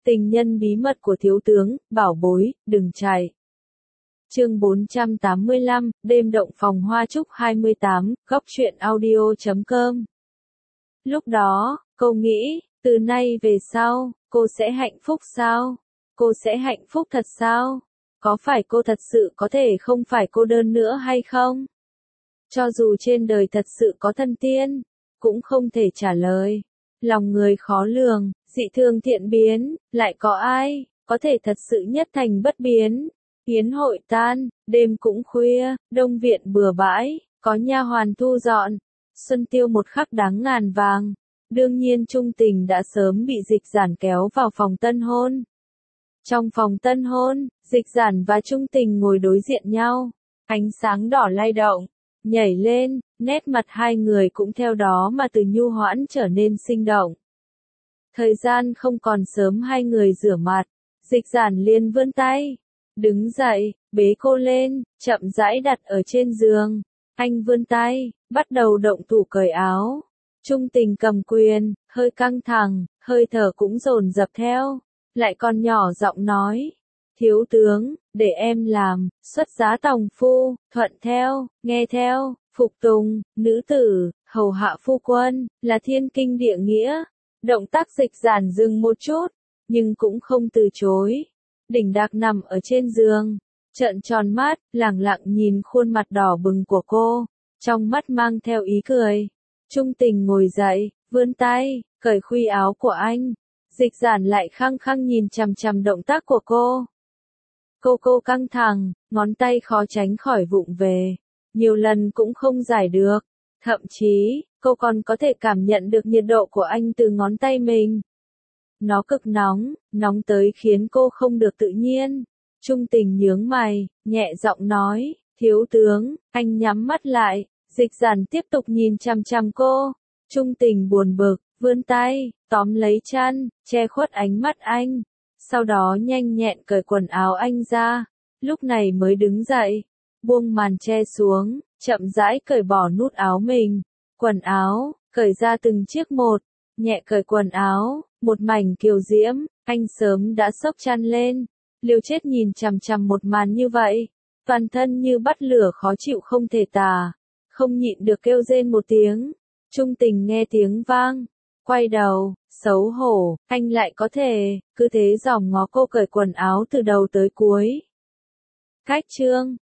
Tình nhân bí mật của thiếu tướng, bảo bối, đừng chạy. Chương 485, đêm động phòng hoa trúc 28, góc truyện audio.com. Lúc đó, cô nghĩ, từ nay về sau, cô sẽ hạnh phúc sao? Cô sẽ hạnh phúc thật sao? Có phải cô thật sự có thể không phải cô đơn nữa hay không? Cho dù trên đời thật sự có thần tiên, cũng không thể trả lời. Lòng người khó lường, dị thường thiện biến, lại có ai có thể thật sự nhất thành bất biến? Yến hội tan, đêm cũng khuya, đông viện bừa bãi, có nha hoàn thu dọn. Xuân tiêu một khắc đáng ngàn vàng. Đương nhiên Trung Tình đã sớm bị Dịch Giản kéo vào phòng tân hôn. Trong phòng tân hôn, Dịch Giản và Trung Tình ngồi đối diện nhau. Ánh sáng đỏ lay động, nhảy lên, nét mặt hai người cũng theo đó mà từ nhu hoãn trở nên sinh động. Thời gian không còn sớm, hai người rửa mặt. Dịch Giản liền vươn tay, đứng dậy, bế cô lên, chậm rãi đặt ở trên giường. Anh vươn tay, bắt đầu động thủ cởi áo. Trung Tình cầm quyền, hơi căng thẳng, hơi thở cũng dồn dập theo. Lại còn nhỏ giọng nói, thiếu tướng, để em làm, xuất giá tòng phu, thuận theo, nghe theo, phục tùng, nữ tử, hầu hạ phu quân, là thiên kinh địa nghĩa. Động tác Dịch Giản dừng một chút, nhưng cũng không từ chối. Đỉnh Đạc nằm ở trên giường, trợn tròn mắt, lẳng lặng nhìn khuôn mặt đỏ bừng của cô, trong mắt mang theo ý cười. Trung Tình ngồi dậy, vươn tay, cởi khuy áo của anh. Dịch Giản lại khăng khăng nhìn chằm chằm động tác của cô. Cô căng thẳng, ngón tay khó tránh khỏi vụng về. Nhiều lần cũng không giải được. Thậm chí, cô còn có thể cảm nhận được nhiệt độ của anh từ ngón tay mình. Nó cực nóng, nóng tới khiến cô không được tự nhiên. Trung Tình nhướng mày, nhẹ giọng nói, thiếu tướng, anh nhắm mắt lại. Dịch Giản tiếp tục nhìn chằm chằm cô. Trung Tình buồn bực, vươn tay, tóm lấy chăn, che khuất ánh mắt anh. Sau đó nhanh nhẹn cởi quần áo anh ra. Lúc này mới đứng dậy, buông màn che xuống, chậm rãi cởi bỏ nút áo mình. Quần áo, cởi ra từng chiếc một, nhẹ cởi quần áo, một mảnh kiều diễm, anh sớm đã xốc chăn lên. Liều chết nhìn chằm chằm một màn như vậy, toàn thân như bắt lửa khó chịu không thể tả, không nhịn được kêu rên một tiếng. Trung Tình nghe tiếng vang, quay đầu, xấu hổ, anh lại có thể, cứ thế dòm ngó cô cởi quần áo từ đầu tới cuối. Cách chương